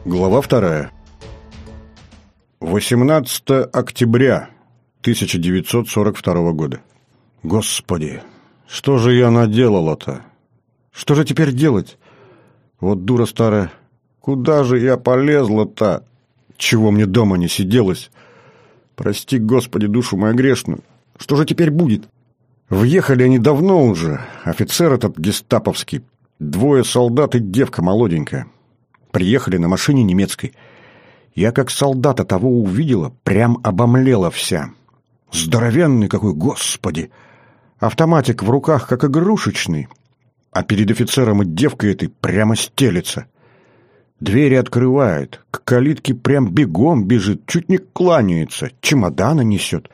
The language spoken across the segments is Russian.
Глава 2. 18 октября 1942 года. Господи, что же я наделала-то? Что же теперь делать? Вот дура старая, куда же я полезла-то? Чего мне дома не сиделось? Прости, Господи, душу мою грешную. Что же теперь будет? Въехали они давно уже, офицер этот гестаповский, 2 солдат и девка молоденькая. Приехали на машине немецкой. Я как солдата того увидела, прям обомлела вся. Здоровенный какой, Господи! Автоматик в руках, как игрушечный. А перед офицером и девкой этой прямо стелется. Двери открывает, к калитке прям бегом бежит, чуть не кланяется, чемоданы несет.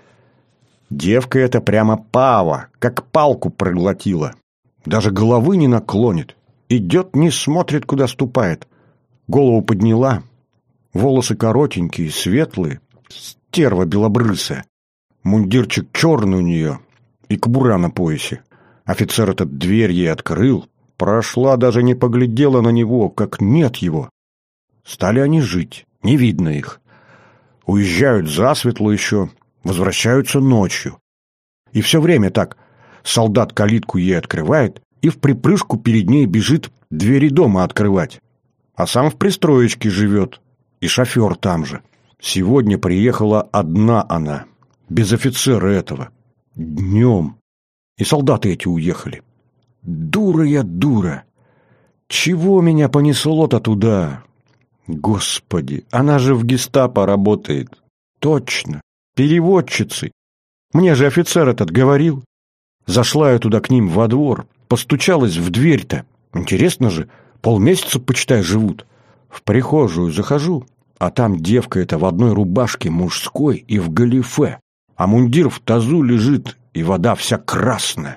Девка эта прямо пава, как палку проглотила. Даже головы не наклонит. Идет, не смотрит, куда ступает. Голову подняла, волосы коротенькие, светлые, стерва белобрысая. Мундирчик черный у нее и кобура на поясе. Офицер этот дверь ей открыл, прошла, даже не поглядела на него, как нет его. Стали они жить, не видно их. Уезжают засветло еще, возвращаются ночью. И все время так. Солдат калитку ей открывает и в припрыжку перед ней бежит двери дома открывать. А сам в пристроечке живет, и шофер там же. Сегодня приехала одна она, без офицера этого, днем. И солдаты эти уехали. Дура я, дура. Чего меня понесло-то туда? Господи, она же в гестапо работает. Точно, переводчицей. Мне же офицер этот говорил. Зашла я туда к ним во двор, постучалась в дверь-то. Интересно же, полмесяца, почитай, живут. В прихожую захожу, а там девка эта в одной рубашке мужской и в галифе, а мундир в тазу лежит, и вода вся красная.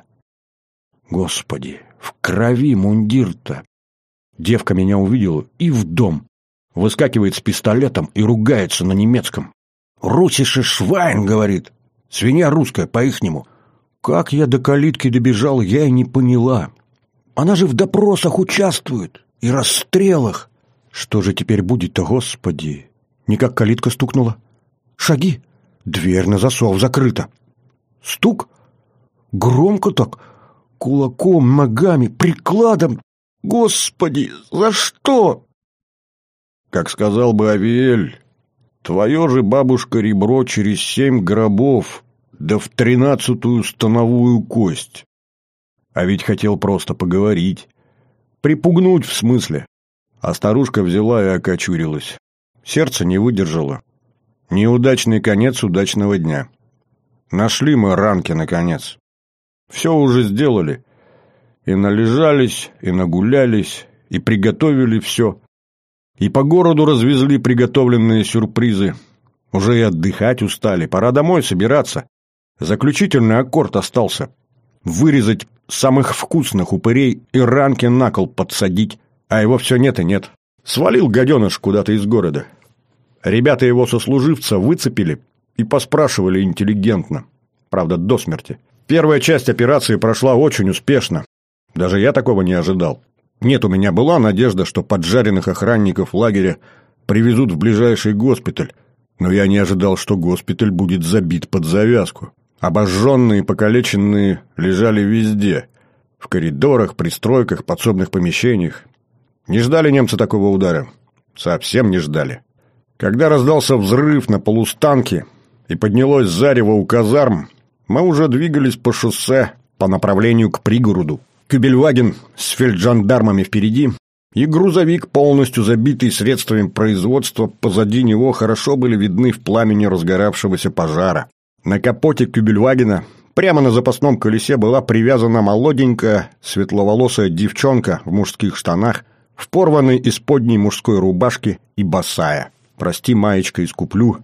Господи, в крови мундир-то. Девка меня увидела и в дом. Выскакивает с пистолетом и ругается на немецком. «Русише Швайн», — говорит. «Свинья русская, по-ихнему». Как я до калитки добежал, я и не поняла. Она же в допросах участвует и расстрелах. Что же теперь будет-то, Господи? Никак калитка стукнула. Шаги. Дверь на засов закрыта. Стук. Громко так. Кулаком, ногами, прикладом. Господи, за что? Как сказал бы Авиэль, твое же, бабушка, ребро через 7 гробов, да в 13-ю становую кость. А ведь хотел просто поговорить. Припугнуть в смысле. А старушка взяла и окочурилась. Сердце не выдержало. Неудачный конец удачного дня. Нашли мы ранки, наконец. Все уже сделали. И належались, и нагулялись, и приготовили все. И по городу развезли приготовленные сюрпризы. Уже и отдыхать устали. Пора домой собираться. Заключительный аккорд остался. Вырезать самых вкусных упырей и ранки на кол подсадить, а его все нет и нет. Свалил гаденыш куда-то из города. Ребята его сослуживца выцепили и поспрашивали интеллигентно. Правда, до смерти. Первая часть операции прошла очень успешно. Даже я такого не ожидал. Нет, у меня была надежда, что поджаренных охранников лагеря привезут в ближайший госпиталь. Но я не ожидал, что госпиталь будет забит под завязку. Обожженные и покалеченные лежали везде. В коридорах, пристройках, подсобных помещениях. Не ждали немцы такого удара. Совсем не ждали. Когда раздался взрыв на полустанке и поднялось зарево у казарм, мы уже двигались по шоссе по направлению к пригороду. Кюбельваген с фельджандармами впереди и грузовик, полностью забитый средствами производства, позади него хорошо были видны в пламени разгоравшегося пожара. На капоте Кюбельвагена прямо на запасном колесе была привязана молоденькая, светловолосая девчонка в мужских штанах, в порванной исподней мужской рубашке и босая. Прости, маечка, искуплю.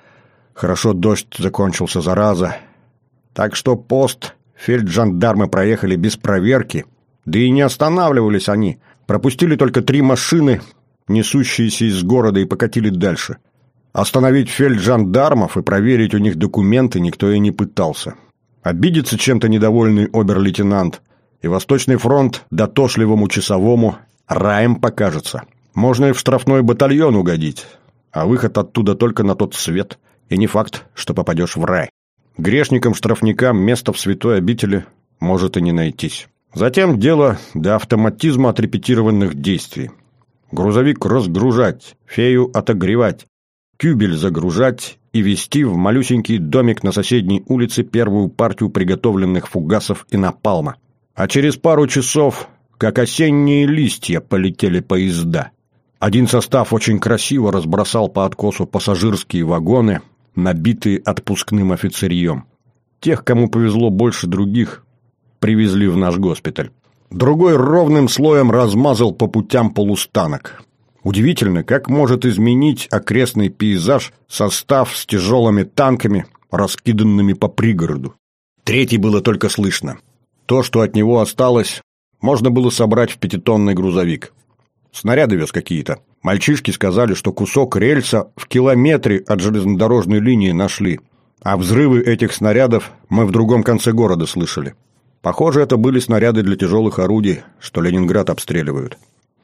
Хорошо дождь закончился, зараза. Так что пост фельджандармы проехали без проверки, да и не останавливались они. Пропустили только 3 машины, несущиеся из города, и покатили дальше. Остановить фельджандармов и проверить у них документы никто и не пытался. Обидится чем-то недовольный обер-лейтенант, и Восточный фронт дотошливому часовому раем покажется. Можно и в штрафной батальон угодить, а выход оттуда только на тот свет, и не факт, что попадешь в рай. Грешникам-штрафникам место в святой обители может и не найтись. Затем дело до автоматизма отрепетированных действий. Грузовик разгружать, фею отогревать, кюбель загружать и везти в малюсенький домик на соседней улице первую партию приготовленных фугасов и напалма. А через пару часов, как осенние листья, полетели поезда. Один состав очень красиво разбросал по откосу пассажирские вагоны, набитые отпускным офицерьем. Тех, кому повезло больше других, привезли в наш госпиталь. Другой ровным слоем размазал по путям полустанок. Удивительно, как может изменить окрестный пейзаж состав с тяжелыми танками, раскиданными по пригороду. Третий было только слышно. То, что от него осталось, можно было собрать в 5-тонный грузовик. Снаряды вез какие-то. Мальчишки сказали, что кусок рельса в километре от железнодорожной линии нашли, а взрывы этих снарядов мы в другом конце города слышали. Похоже, это были снаряды для тяжелых орудий, что Ленинград обстреливают.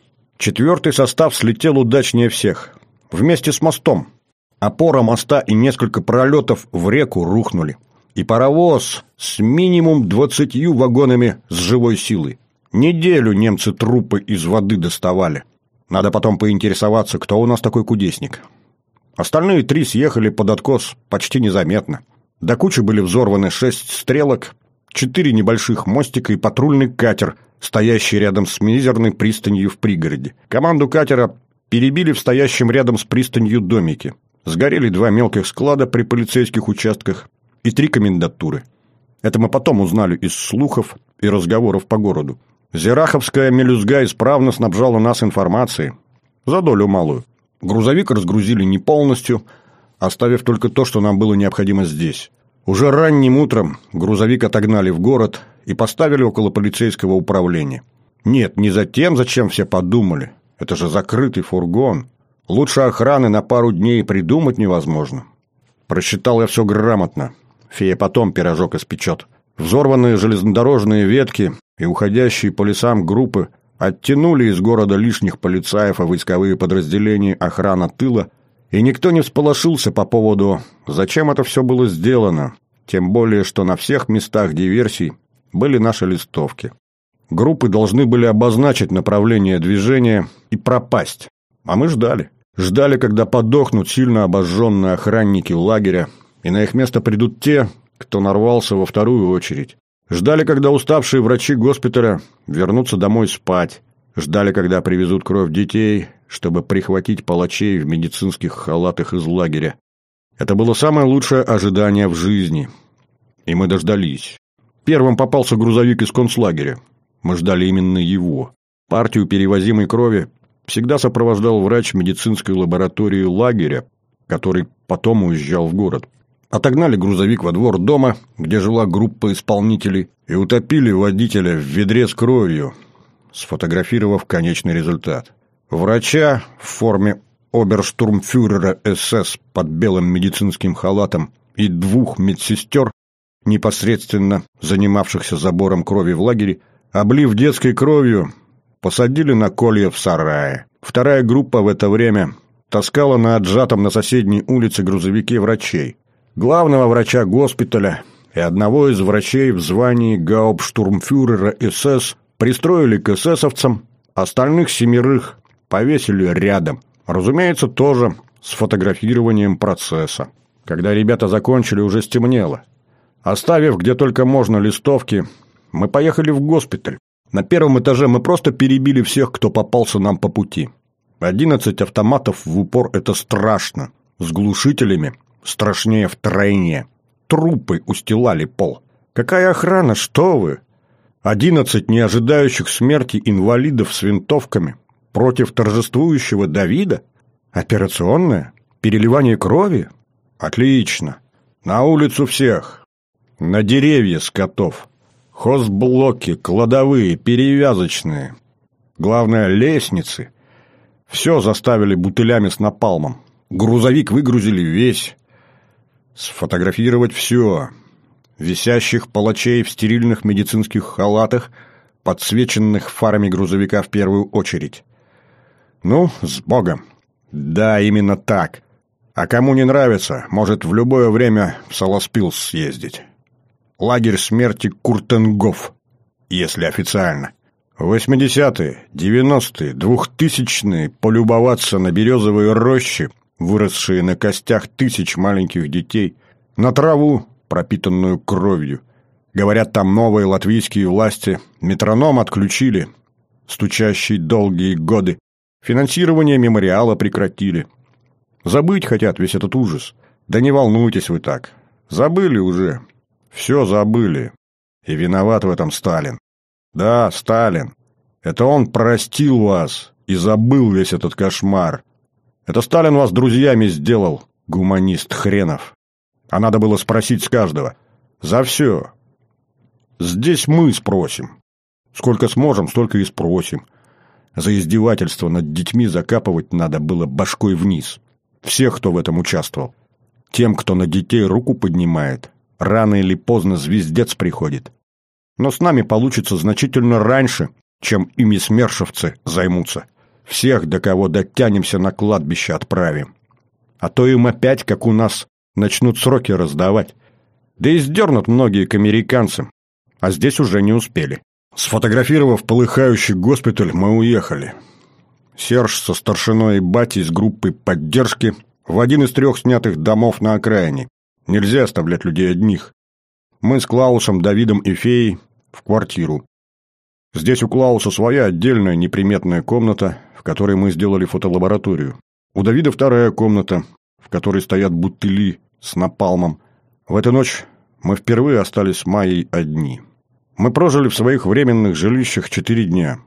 4-й состав слетел удачнее всех. Вместе с мостом. Опора моста и несколько пролетов в реку рухнули. И паровоз с минимум 20 вагонами с живой силой. Неделю немцы трупы из воды доставали. Надо потом поинтересоваться, кто у нас такой кудесник. Остальные 3 съехали под откос почти незаметно. До кучи были взорваны 6 стрелок, 4 небольших мостика и патрульный катер, стоящий рядом с мизерной пристанью в пригороде. Команду катера перебили в стоящем рядом с пристанью домике. Сгорели 2 мелких склада при полицейских участках и 3 комендатуры. Это мы потом узнали из слухов и разговоров по городу. Зираховская мелюзга исправно снабжала нас информацией. За долю малую. Грузовик разгрузили не полностью, оставив только то, что нам было необходимо здесь. Уже ранним утром грузовик отогнали в город и поставили около полицейского управления. Нет, не за тем, зачем все подумали. Это же закрытый фургон. Лучше охраны на пару дней придумать невозможно. Просчитал я все грамотно. Фея потом пирожок испечет. Взорванные железнодорожные ветки и уходящие по лесам группы оттянули из города лишних полицаев и войсковые подразделения охрана тыла, и никто не всполошился по поводу, зачем это все было сделано, тем более, что на всех местах диверсий были наши листовки. Группы должны были обозначить направление движения и пропасть, а мы ждали. Ждали, когда подохнут сильно обожженные охранники лагеря, и на их место придут те, кто нарвался во вторую очередь. Ждали, когда уставшие врачи госпиталя вернутся домой спать. Ждали, когда привезут кровь детей, чтобы прихватить палачей в медицинских халатах из лагеря. Это было самое лучшее ожидание в жизни. И мы дождались. Первым попался грузовик из концлагеря. Мы ждали именно его. Партию перевозимой крови всегда сопровождал врач медицинской лаборатории лагеря, который потом уезжал в город. Отогнали грузовик во двор дома, где жила группа исполнителей, и утопили водителя в ведре с кровью, сфотографировав конечный результат. Врача в форме оберштурмфюрера СС под белым медицинским халатом и 2 медсестер, непосредственно занимавшихся забором крови в лагере, облив детской кровью, посадили на колья в сарае. Вторая группа в это время таскала на отжатом на соседней улице грузовике врачей. Главного врача госпиталя и одного из врачей в звании гауптштурмфюрера СС пристроили к эсэсовцам, остальных 7 повесили рядом. Разумеется, тоже с фотографированием процесса. Когда ребята закончили, уже стемнело. Оставив где только можно листовки, мы поехали в госпиталь. На 1-м этаже мы просто перебили всех, кто попался нам по пути. 11 автоматов в упор – это страшно. С глушителями страшнее втройне. Трупы устилали пол. Какая охрана, что вы? 11 неожидающих смерти инвалидов с винтовками против торжествующего Давида? Операционная? Переливание крови? Отлично. На улицу всех. На деревья скотов. Хозблоки, кладовые, перевязочные. Главное, лестницы. Все заставили бутылями с напалмом. Грузовик выгрузили весь. Сфотографировать все. Висящих палачей в стерильных медицинских халатах, подсвеченных фарами грузовика в первую очередь. Ну, с Богом. Да, именно так. А кому не нравится, может в любое время в Солоспилс съездить. Лагерь смерти Куртенгоф, если официально. 80-е, 90-е, 2000-е полюбоваться на березовые рощи, выросшие на костях тысяч маленьких детей, на траву, пропитанную кровью. Говорят, там новые латвийские власти метроном отключили, стучащий долгие годы. Финансирование мемориала прекратили. Забыть хотят весь этот ужас. Да не волнуйтесь вы так. Забыли уже. Все забыли. И виноват в этом Сталин. Да, Сталин. Это он простил вас и забыл весь этот кошмар. Это Сталин вас друзьями сделал, гуманист хренов. А надо было спросить с каждого. За все. Здесь мы спросим. Сколько сможем, столько и спросим. За издевательство над детьми закапывать надо было башкой вниз. Всех, кто в этом участвовал. Тем, кто на детей руку поднимает, рано или поздно звездец приходит. Но с нами получится значительно раньше, чем ими смершевцы займутся. Всех, до кого дотянемся, на кладбище отправим. А то им опять, как у нас, начнут сроки раздавать. Да и сдернут многие к американцам. А здесь уже не успели. Сфотографировав полыхающий госпиталь, мы уехали. Серж со старшиной и батей с группой поддержки в один из 3 снятых домов на окраине. Нельзя оставлять людей одних. Мы с Клаусом, Давидом и Феей в квартиру. Здесь у Клауса своя отдельная неприметная комната, в которой мы сделали фотолабораторию. У Давида 2-я комната, в которой стоят бутыли с напалмом. В эту ночь мы впервые остались с Майей одни. Мы прожили в своих временных жилищах 4 дня.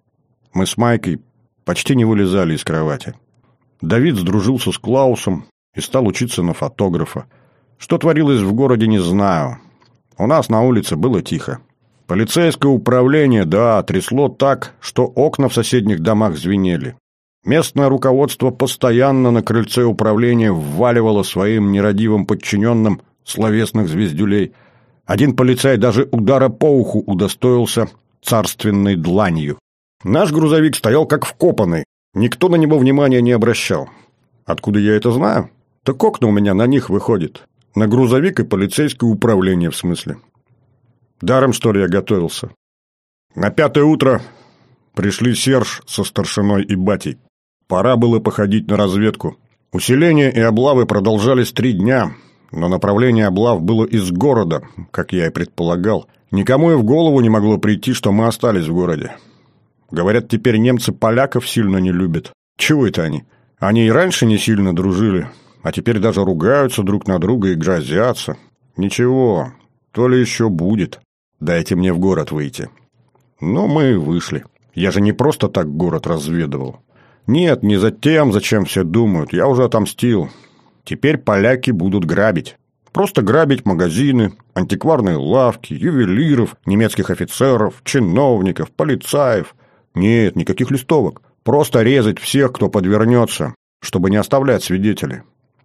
Мы с Майкой почти не вылезали из кровати. Давид сдружился с Клаусом и стал учиться на фотографа. Что творилось в городе, не знаю. У нас на улице было тихо. Полицейское управление, да, трясло так, что окна в соседних домах звенели. Местное руководство постоянно на крыльце управления вваливало своим нерадивым подчиненным словесных звездюлей. Один полицай даже удара по уху удостоился царственной дланью. Наш грузовик стоял как вкопанный. Никто на него внимания не обращал. Откуда я это знаю? Так окна у меня на них выходят. На грузовик и полицейское управление, в смысле. Даром, что ли, я готовился. На 5-е утро пришли Серж со старшиной и батей. Пора было походить на разведку. Усиление и облавы продолжались 3 дня, но направление облав было из города, как я и предполагал. Никому и в голову не могло прийти, что мы остались в городе. Говорят, теперь немцы поляков сильно не любят. Чего это они? Они и раньше не сильно дружили, а теперь даже ругаются друг на друга и грозятся. Ничего, то ли еще будет. Дайте мне в город выйти. Но мы вышли. Я же не просто так город разведывал. Нет, не за тем, зачем все думают. Я уже отомстил. Теперь поляки будут грабить. Просто грабить магазины, антикварные лавки, ювелиров, немецких офицеров, чиновников, полицаев. Нет, никаких листовок. Просто резать всех, кто подвернется, чтобы не оставлять свидетелей.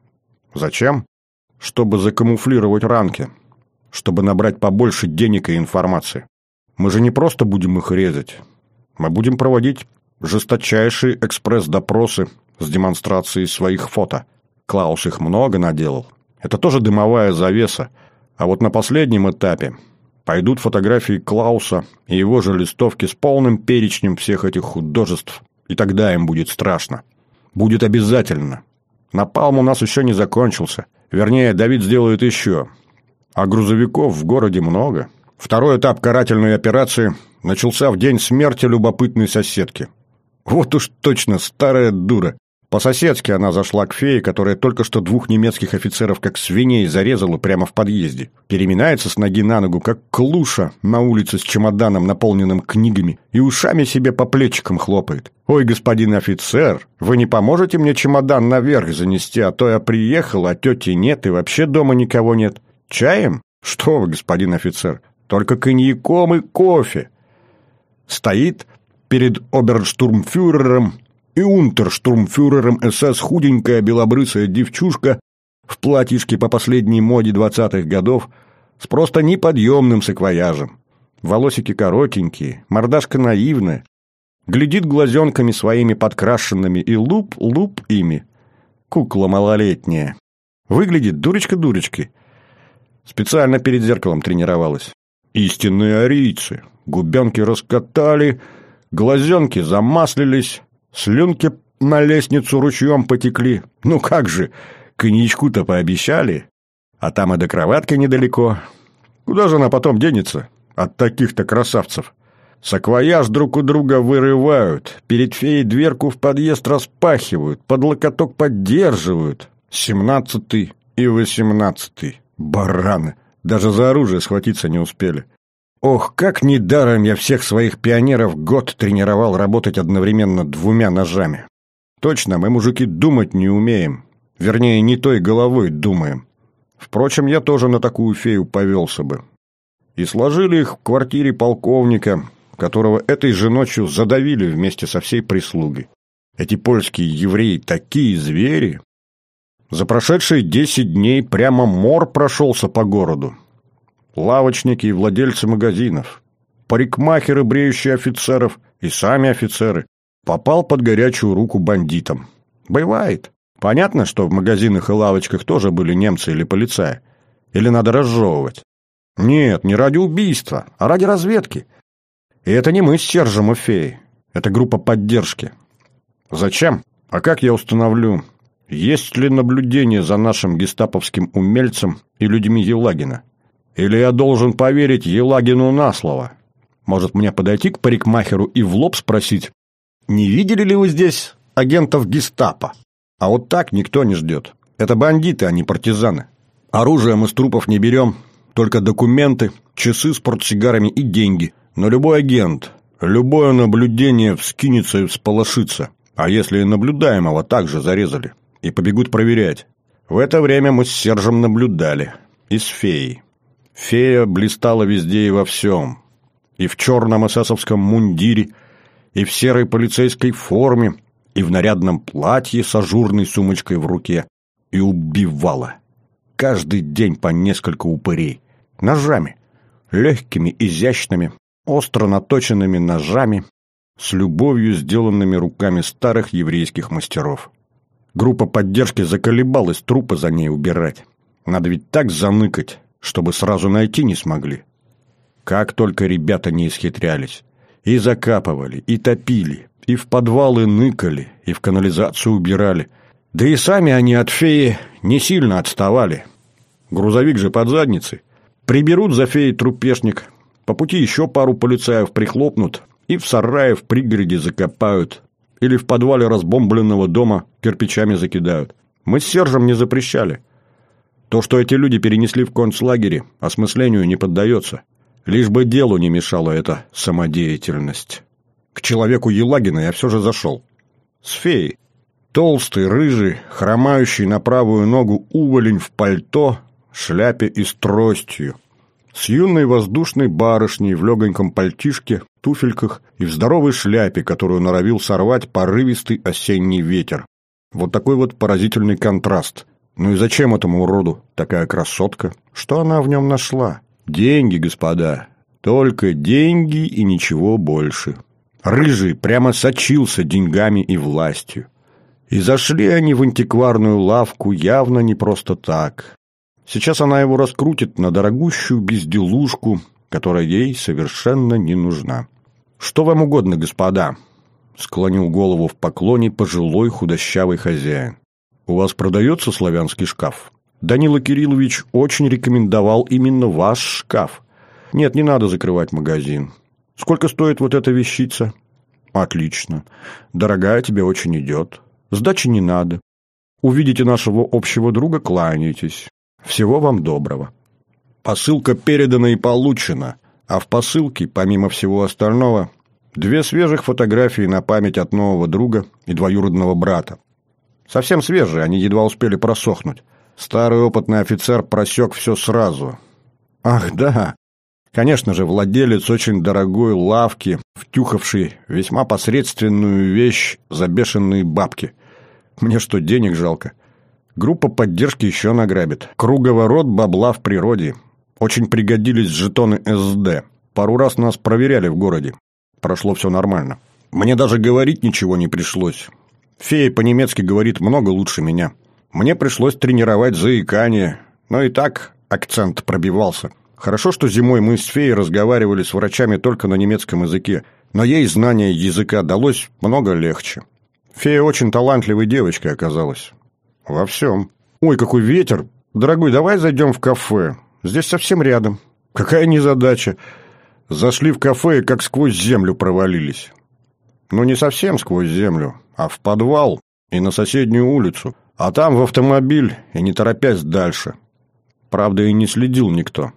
Зачем? Чтобы закамуфлировать ранки. Чтобы набрать побольше денег и информации. Мы же не просто будем их резать. Мы будем проводить жесточайшие экспресс-допросы с демонстрацией своих фото. Клаус их много наделал. Это тоже дымовая завеса. А вот на последнем этапе пойдут фотографии Клауса и его же листовки с полным перечнем всех этих художеств. И тогда им будет страшно. Будет обязательно. Напалм у нас еще не закончился. Вернее, Давид сделает еще. А грузовиков в городе много. 2-й этап карательной операции начался в день смерти любопытной соседки. Вот уж точно старая дура. По-соседски она зашла к Фее, которая только что 2 немецких офицеров как свиней зарезала прямо в подъезде. Переминается с ноги на ногу, как клуша на улице с чемоданом, наполненным книгами, и ушами себе по плечикам хлопает. «Ой, господин офицер, вы не поможете мне чемодан наверх занести, а то я приехал, а тети нет, и вообще дома никого нет. Чаем? Что вы, господин офицер, только коньяком и кофе». Стоит перед оберштурмфюрером и унтерштурмфюрером СС худенькая белобрысая девчушка в платьишке по последней моде 20-х годов с просто неподъемным саквояжем. Волосики коротенькие, мордашка наивная. Глядит глазенками своими подкрашенными и луп ими. Кукла малолетняя. Выглядит дурочка дурочкой. Специально перед зеркалом тренировалась. Истинные арийцы. Губенки раскатали, глазенки замаслились, слюнки на лестницу ручьем потекли. Ну как же, коньячку-то пообещали, а там и до кроватки недалеко. Куда же она потом денется от таких-то красавцев? Саквояж друг у друга вырывают, перед феей дверку в подъезд распахивают, под локоток поддерживают. 17-й и 18-й. Бараны. Даже за оружие схватиться не успели. Ох, как недаром я всех своих пионеров год тренировал работать одновременно 2 ножами. Точно, мы, мужики, думать не умеем. Вернее, не той головой думаем. Впрочем, я тоже на такую фею повелся бы. И сложили их в квартире полковника, которого этой же ночью задавили вместе со всей прислугой. Эти польские евреи такие звери. За прошедшие 10 дней прямо мор прошелся по городу. Лавочники и владельцы магазинов, парикмахеры, бреющие офицеров, и сами офицеры. Попал под горячую руку бандитам. Бывает. Понятно, что в магазинах и лавочках тоже были немцы или полицаи. Или надо разжевывать? Нет, не ради убийства, а ради разведки. И это не мы с Сержем и феей. Это группа поддержки. Зачем? А как я установлю, есть ли наблюдение за нашим гестаповским умельцем и людьми Елагина? Или я должен поверить Елагину на слово? Может, мне подойти к парикмахеру и в лоб спросить, не видели ли вы здесь агентов гестапо? А вот так никто не ждет. Это бандиты, а не партизаны. Оружие мы с трупов не берем, только документы, часы с портсигарами и деньги. Но любой агент, любое наблюдение вскинется и всполошится. А если и наблюдаемого также зарезали? И побегут проверять. В это время мы с Сержем наблюдали. И с феей. Фея блистала везде и во всем. И в черном эсэсовском мундире, и в серой полицейской форме, и в нарядном платье с ажурной сумочкой в руке. И убивала. Каждый день по несколько упырей. Ножами. Легкими, изящными, остро наточенными ножами, с любовью сделанными руками старых еврейских мастеров. Группа поддержки заколебалась трупы за ней убирать. Надо ведь так заныкать, чтобы сразу найти не смогли. Как только ребята не исхитрялись. И закапывали, и топили, и в подвалы ныкали, и в канализацию убирали. Да и сами они от феи не сильно отставали. Грузовик же под задницей. Приберут за феей трупешник, по пути еще пару полицаев прихлопнут и в сарае в пригороде закопают. Или в подвале разбомбленного дома кирпичами закидают. Мы с Сержем не запрещали. То, что эти люди перенесли в концлагере, осмыслению не поддается. Лишь бы делу не мешала эта самодеятельность. К человеку Елагина я все же зашел. С феей. Толстый, рыжий, хромающий на правую ногу уволень в пальто, шляпе и с тростью. С юной воздушной барышней в легоньком пальтишке, туфельках и в здоровой шляпе, которую норовил сорвать порывистый осенний ветер. Вот такой вот поразительный контраст. Ну и зачем этому уроду такая красотка? Что она в нем нашла? Деньги, господа. Только деньги и ничего больше. Рыжий прямо сочился деньгами и властью. И зашли они в антикварную лавку явно не просто так. Сейчас она его раскрутит на дорогущую безделушку, которая ей совершенно не нужна. «Что вам угодно, господа?» — склонил голову в поклоне пожилой худощавый хозяин. «У вас продается славянский шкаф? Данила Кириллович очень рекомендовал именно ваш шкаф. Нет, не надо закрывать магазин. Сколько стоит вот эта вещица?» «Отлично. Дорогая, тебе очень идет. Сдачи не надо. Увидите нашего общего друга, кланяйтесь. Всего вам доброго». Посылка передана и получена, а в посылке, помимо всего остального, 2 свежих фотографии на память от нового друга и двоюродного брата. Совсем свежие, они едва успели просохнуть. Старый опытный офицер просек все сразу. Ах, да, конечно же, владелец очень дорогой лавки, втюхавший весьма посредственную вещь за бешеные бабки. Мне что, денег жалко? Группа поддержки еще награбит. Круговорот бабла в природе. Очень пригодились жетоны СД. Пару раз нас проверяли в городе. Прошло все нормально. Мне даже говорить ничего не пришлось. Фея по-немецки говорит много лучше меня. Мне пришлось тренировать заикание, но и так акцент пробивался. Хорошо, что зимой мы с Феей разговаривали с врачами только на немецком языке, но ей знание языка далось много легче. Фея очень талантливой девочкой оказалась. Во всем. Ой, какой ветер! Дорогой, давай зайдем в кафе. Здесь совсем рядом. Какая незадача. Зашли в кафе и как сквозь землю провалились. Ну, не совсем сквозь землю, а в подвал и на соседнюю улицу. А там в автомобиль и не торопясь дальше. Правда, и не следил никто.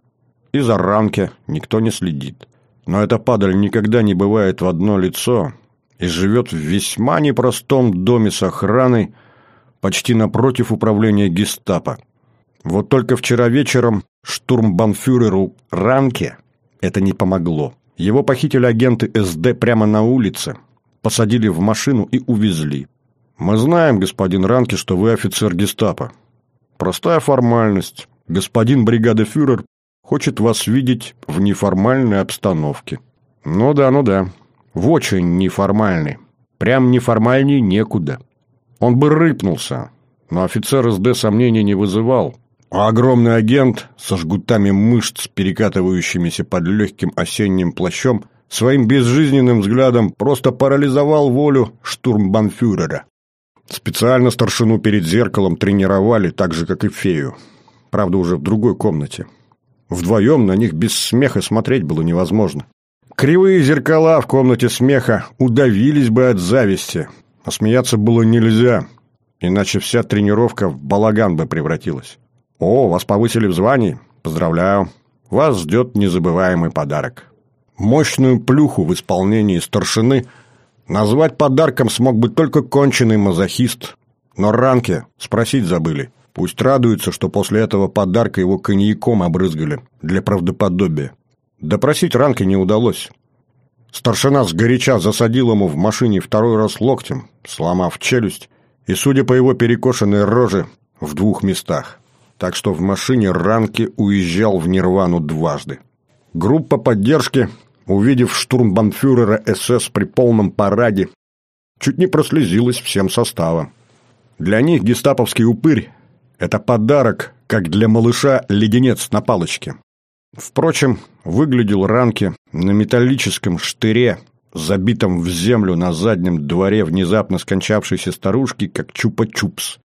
И за Ранке никто не следит. Но эта падаль никогда не бывает в одно лицо и живет в весьма непростом доме с охраной почти напротив управления гестапо. Вот только вчера вечером штурмбанфюреру Ранке это не помогло. Его похитили агенты СД прямо на улице, посадили в машину и увезли. Мы знаем, господин Ранке, что вы офицер гестапо. Простая формальность. Господин бригадефюрер хочет вас видеть в неформальной обстановке. Ну да. В очень неформальной. Прям неформальней некуда. Он бы рыпнулся, но офицер СД сомнений не вызывал. А огромный агент со жгутами мышц, перекатывающимися под легким осенним плащом, своим безжизненным взглядом просто парализовал волю штурмбанфюрера. Специально старшину перед зеркалом тренировали, так же, как и Фею. Правда, уже в другой комнате. Вдвоем на них без смеха смотреть было невозможно. Кривые зеркала в комнате смеха удавились бы от зависти, а смеяться было нельзя, иначе вся тренировка в балаган бы превратилась. О, вас повысили в звании? Поздравляю. Вас ждет незабываемый подарок. Мощную плюху в исполнении старшины назвать подарком смог бы только конченый мазохист. Но Ранке спросить забыли. Пусть радуется, что после этого подарка его коньяком обрызгали для правдоподобия. Допросить Ранке не удалось. Старшина сгоряча засадил ему в машине второй раз локтем, сломав челюсть, и, судя по его перекошенной роже, в 2 местах. Так что в машине Ранке уезжал в Нирвану дважды. Группа поддержки, увидев штурмбанфюрера СС при полном параде, чуть не прослезилась всем составом. Для них гестаповский упырь – это подарок, как для малыша леденец на палочке. Впрочем, выглядел Ранке на металлическом штыре, забитом в землю на заднем дворе внезапно скончавшейся старушки, как чупа-чупс.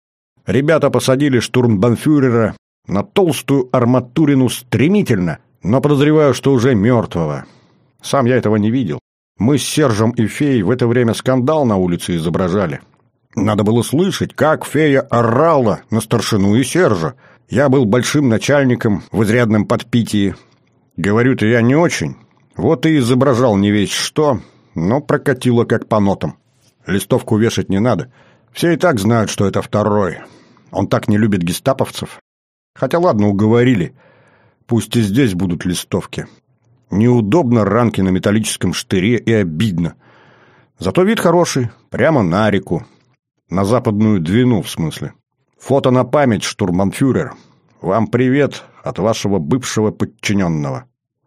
Ребята посадили штурмбанфюрера на толстую арматурину стремительно, но подозреваю, что уже мертвого. Сам я этого не видел. Мы с Сержем и Феей в это время скандал на улице изображали. Надо было слышать, как Фея орала на старшину и Сержа. Я был большим начальником в изрядном подпитии. Говорю-то я не очень. Вот и изображал не весь что, но прокатило как по нотам. Листовку вешать не надо. Все и так знают, что это второй. Он так не любит гестаповцев. Хотя ладно, уговорили. Пусть и здесь будут листовки. Неудобно Ранке на металлическом штыре и обидно. Зато вид хороший, прямо на реку. На западную Двину, в смысле. Фото на память, штурмбанфюрер. Вам привет от вашего бывшего подчиненного.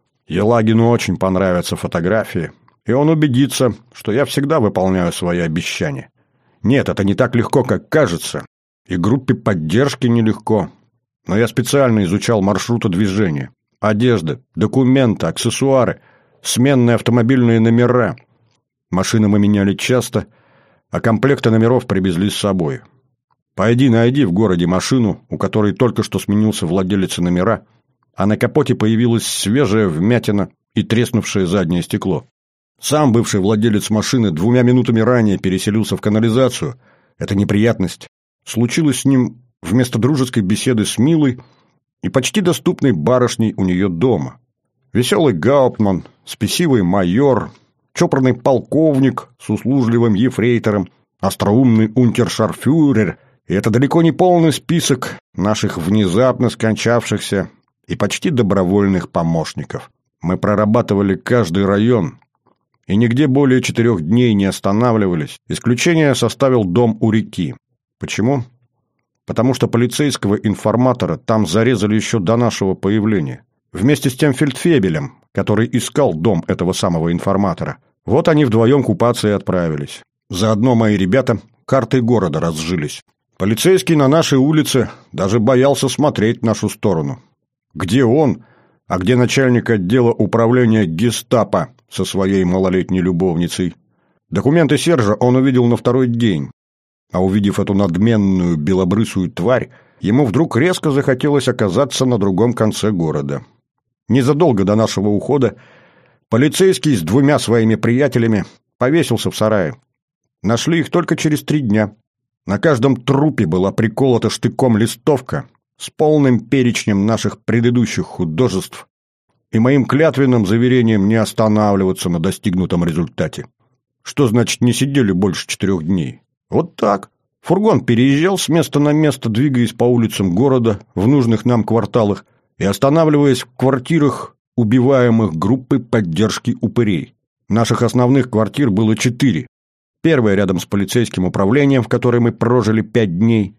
Елагину очень понравятся фотографии, и он убедится, что я всегда выполняю свои обещания. Нет, это не так легко, как кажется, и группе поддержки нелегко. Но я специально изучал маршруты движения. Одежда, документы, аксессуары, сменные автомобильные номера. Машины мы меняли часто, а комплекты номеров привезли с собой. Пойди найди в городе машину, у которой только что сменился владелец и номера, а на капоте появилась свежая вмятина и треснувшее заднее стекло. Сам бывший владелец машины 2 минутами ранее переселился в канализацию. Это неприятность. Случилось с ним вместо дружеской беседы с милой и почти доступной барышней у нее дома. Веселый гауптман, спесивый майор, чопорный полковник с услужливым ефрейтором, остроумный унтершарфюрер. И это далеко не полный список наших внезапно скончавшихся и почти добровольных помощников. Мы прорабатывали каждый район и нигде более 4 дней не останавливались. Исключение составил дом у реки. Почему? Потому что полицейского информатора там зарезали еще до нашего появления. Вместе с тем фельдфебелем, который искал дом этого самого информатора. Вот они вдвоем купаться и отправились. Заодно мои ребята картой города разжились. Полицейский на нашей улице даже боялся смотреть в нашу сторону. Где он, а где начальник отдела управления гестапо со своей малолетней любовницей? Документы Сержа он увидел на второй день. А увидев эту надменную белобрысую тварь, ему вдруг резко захотелось оказаться на другом конце города. Незадолго до нашего ухода полицейский с 2 своими приятелями повесился в сарае. Нашли их только через 3 дня. На каждом трупе была приколота штыком листовка с полным перечнем наших предыдущих художеств и моим клятвенным заверением не останавливаться на достигнутом результате. Что значит не сидели больше 4 дней? Вот так. Фургон переезжал с места на место, двигаясь по улицам города в нужных нам кварталах и останавливаясь в квартирах убиваемых группой поддержки упырей. Наших основных квартир было 4. Первая рядом с полицейским управлением, в которой мы прожили 5 дней,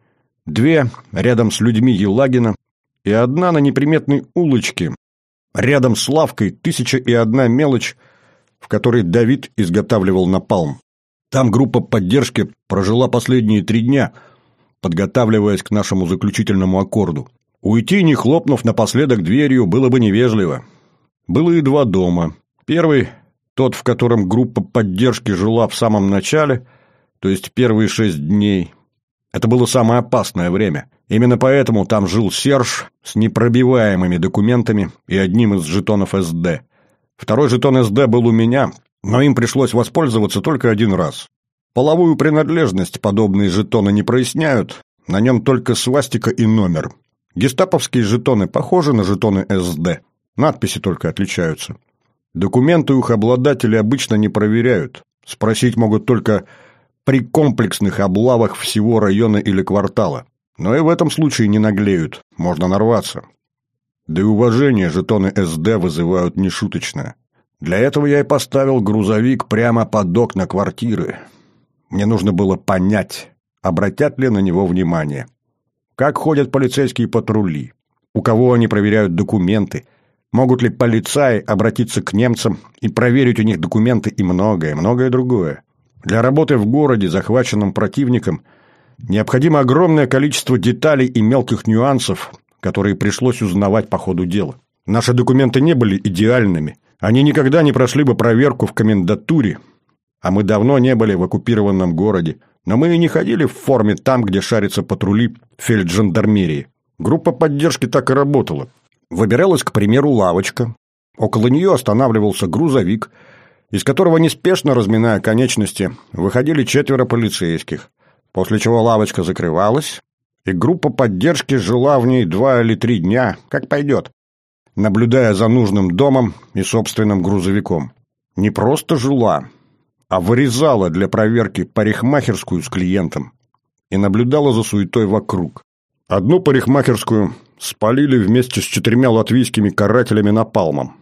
2 рядом с людьми Елагина и 1 на неприметной улочке, рядом с лавкой 1001 мелочь, в которой Давид изготавливал напалм. Там группа поддержки прожила последние 3 дня, подготавливаясь к нашему заключительному аккорду. Уйти, не хлопнув напоследок дверью, было бы невежливо. Было и 2 дома. Первый, тот, в котором группа поддержки жила в самом начале, то есть первые 6 дней. Это было самое опасное время. Именно поэтому там жил Серж с непробиваемыми документами и одним из жетонов СД. Второй жетон СД был у меня, но им пришлось воспользоваться только 1 раз. Половую принадлежность подобные жетоны не проясняют, на нем только свастика и номер. Гестаповские жетоны похожи на жетоны СД, надписи только отличаются. Документы у их обладателей обычно не проверяют, спросить могут только при комплексных облавах всего района или квартала. Но и в этом случае не наглеют, можно нарваться. Да и уважение жетоны СД вызывают нешуточное. Для этого я и поставил грузовик прямо под окна квартиры. Мне нужно было понять, обратят ли на него внимание. Как ходят полицейские патрули, у кого они проверяют документы, могут ли полицаи обратиться к немцам и проверить у них документы и многое другое. Для работы в городе, захваченном противником, необходимо огромное количество деталей и мелких нюансов, которые пришлось узнавать по ходу дела. Наши документы не были идеальными. Они никогда не прошли бы проверку в комендатуре, а мы давно не были в оккупированном городе, но мы и не ходили в форме там, где шарятся патрули фельджандармерии. Группа поддержки так и работала. Выбиралась, к примеру, лавочка. Около нее останавливался грузовик, из которого, неспешно разминая конечности, выходили 4 полицейских, после чего лавочка закрывалась, и группа поддержки жила в ней 2 или 3 дня, как пойдет, наблюдая за нужным домом и собственным грузовиком. Не просто жила, а вырезала для проверки парикмахерскую с клиентом и наблюдала за суетой вокруг. Одну парикмахерскую спалили вместе с 4 латвийскими карателями напалмом.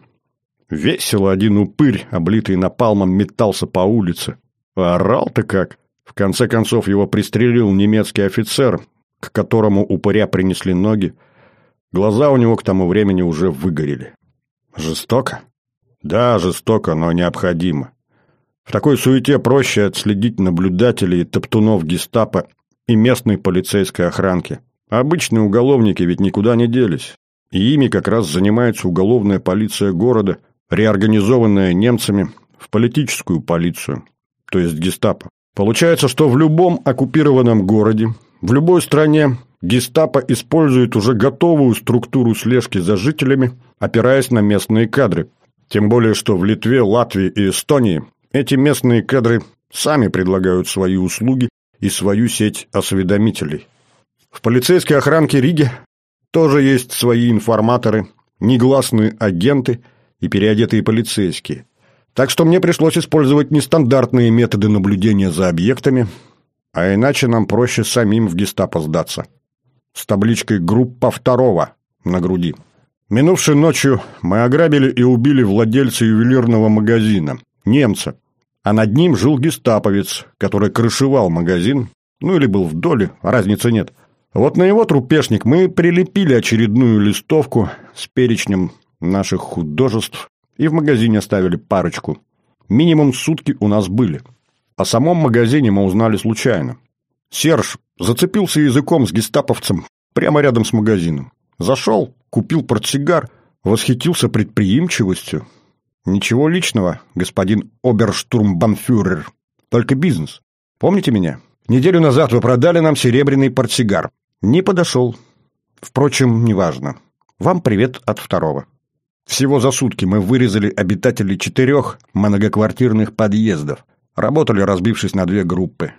Весело один упырь, облитый напалмом, метался по улице. Орал-то как! В конце концов его пристрелил немецкий офицер, к которому упыря принесли ноги. Глаза у него к тому времени уже выгорели. Жестоко? Да, жестоко, но необходимо. В такой суете проще отследить наблюдателей, топтунов гестапо и местной полицейской охранки. Обычные уголовники ведь никуда не делись. И ими как раз занимается уголовная полиция города, реорганизованная немцами в политическую полицию, то есть гестапо. Получается, что в любом оккупированном городе, в любой стране гестапо использует уже готовую структуру слежки за жителями, опираясь на местные кадры. Тем более, что в Литве, Латвии и Эстонии эти местные кадры сами предлагают свои услуги и свою сеть осведомителей. В полицейской охранке Риги тоже есть свои информаторы, негласные агенты и переодетые полицейские. Так что мне пришлось использовать нестандартные методы наблюдения за объектами, а иначе нам проще самим в гестапо сдаться. С табличкой «Группа 2» на груди. Минувшей ночью мы ограбили и убили владельца ювелирного магазина, немца, а над ним жил гестаповец, который крышевал магазин, ну или был в доле, разницы нет. Вот на его трупешник мы прилепили очередную листовку с перечнем наших художеств и в магазине оставили парочку. Минимум сутки у нас были. О самом магазине мы узнали случайно. Серж зацепился языком с гестаповцем прямо рядом с магазином. Зашел, купил портсигар, восхитился предприимчивостью. Ничего личного, господин оберштурмбанфюрер, только бизнес. Помните меня? Неделю назад вы продали нам серебряный портсигар. Не подошел. Впрочем, неважно. Вам привет от второго. Всего за сутки мы вырезали обитателей 4 многоквартирных подъездов. Работали, разбившись на 2 группы.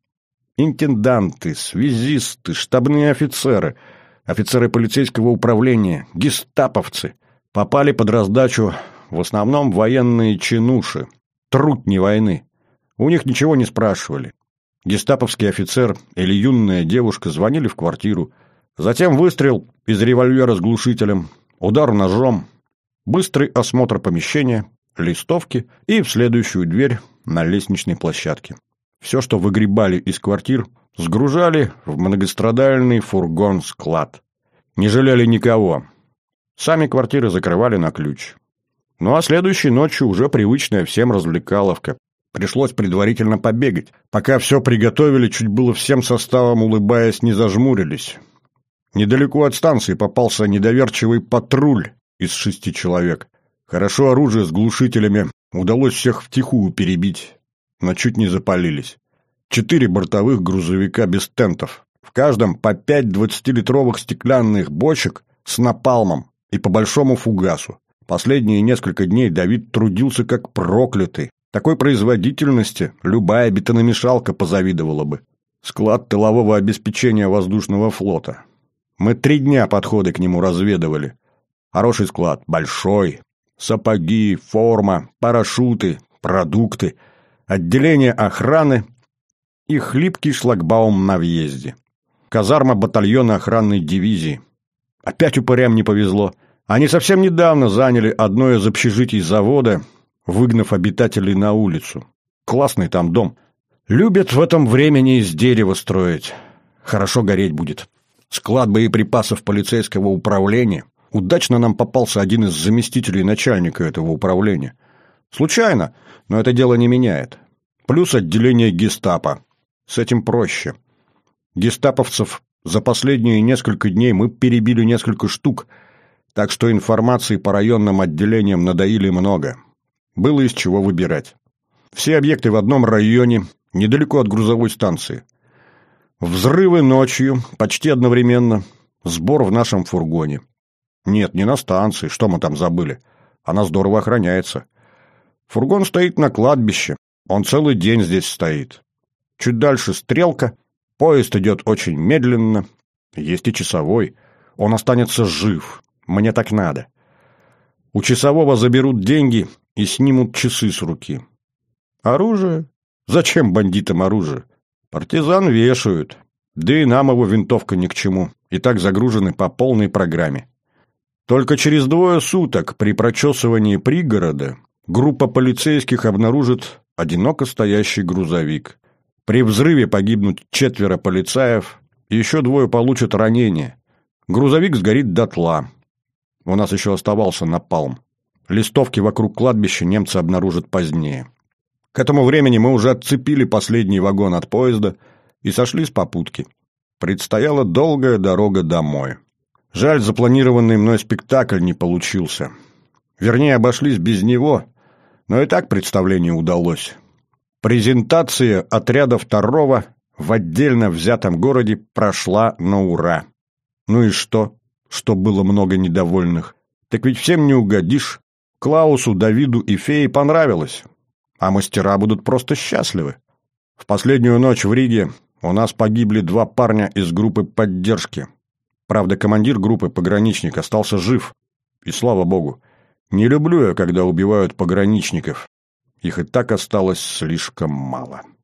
Интенданты, связисты, штабные офицеры, офицеры полицейского управления, гестаповцы попали под раздачу в основном военные чинуши, трутни войны. У них ничего не спрашивали. Гестаповский офицер или юная девушка звонили в квартиру. Затем выстрел из револьвера с глушителем, удар ножом, быстрый осмотр помещения, листовки и в следующую дверь на лестничной площадке. Все, что выгребали из квартир, сгружали в многострадальный фургон-склад. Не жалели никого. Сами квартиры закрывали на ключ. Ну а следующей ночью уже привычная всем развлекаловка. Пришлось предварительно побегать. Пока все приготовили, чуть было всем составом, улыбаясь, не зажмурились. Недалеко от станции попался недоверчивый патруль из 6 человек. Хорошо оружие с глушителями удалось всех втихую перебить, но чуть не запалились. 4 бортовых грузовика без тентов. В каждом по 5 20-литровых стеклянных бочек с напалмом и по большому фугасу. Последние несколько дней Давид трудился как проклятый. Такой производительности любая бетономешалка позавидовала бы. Склад тылового обеспечения воздушного флота. Мы 3 дня подходы к нему разведывали. Хороший склад, большой. Сапоги, форма, парашюты, продукты, отделение охраны и хлипкий шлагбаум на въезде. Казарма батальона охранной дивизии. Опять упырям не повезло. Они совсем недавно заняли одно из общежитий завода, выгнав обитателей на улицу. Классный там дом. Любят в этом времени из дерева строить. Хорошо гореть будет. Склад боеприпасов полицейского управления. Удачно нам попался один из заместителей начальника этого управления. Случайно, но это дело не меняет. Плюс отделение гестапо. С этим проще. Гестаповцев за последние несколько дней мы перебили несколько штук, так что информации по районным отделениям надоили много. Было из чего выбирать. Все объекты в одном районе, недалеко от грузовой станции. Взрывы ночью, почти одновременно. Сбор в нашем фургоне. Нет, не на станции, что мы там забыли. Она здорово охраняется. Фургон стоит на кладбище. Он целый день здесь стоит. Чуть дальше стрелка. Поезд идет очень медленно. Есть и часовой. Он останется жив. Мне так надо. У часового заберут деньги и снимут часы с руки. Оружие? Зачем бандитам оружие? Партизан вешают. Да и нам его винтовка ни к чему. И так загружены по полной программе. Только через 2 суток при прочесывании пригорода группа полицейских обнаружит одиноко стоящий грузовик. При взрыве погибнут 4 полицаев, и еще 2 получат ранения. Грузовик сгорит дотла. У нас еще оставался напалм. Листовки вокруг кладбища немцы обнаружат позднее. К этому времени мы уже отцепили последний вагон от поезда и сошли с попутки. Предстояла долгая дорога домой. Жаль, запланированный мной спектакль не получился. Вернее, обошлись без него, но и так представление удалось. Презентация отряда 2 в отдельно взятом городе прошла на ура. Ну и что было много недовольных? Так ведь всем не угодишь. Клаусу, Давиду и Фее понравилось, а мастера будут просто счастливы. В последнюю ночь в Риге у нас погибли 2 парня из группы поддержки. Правда, командир группы, пограничник, остался жив. И слава богу. Не люблю я, когда убивают пограничников. Их и так осталось слишком мало.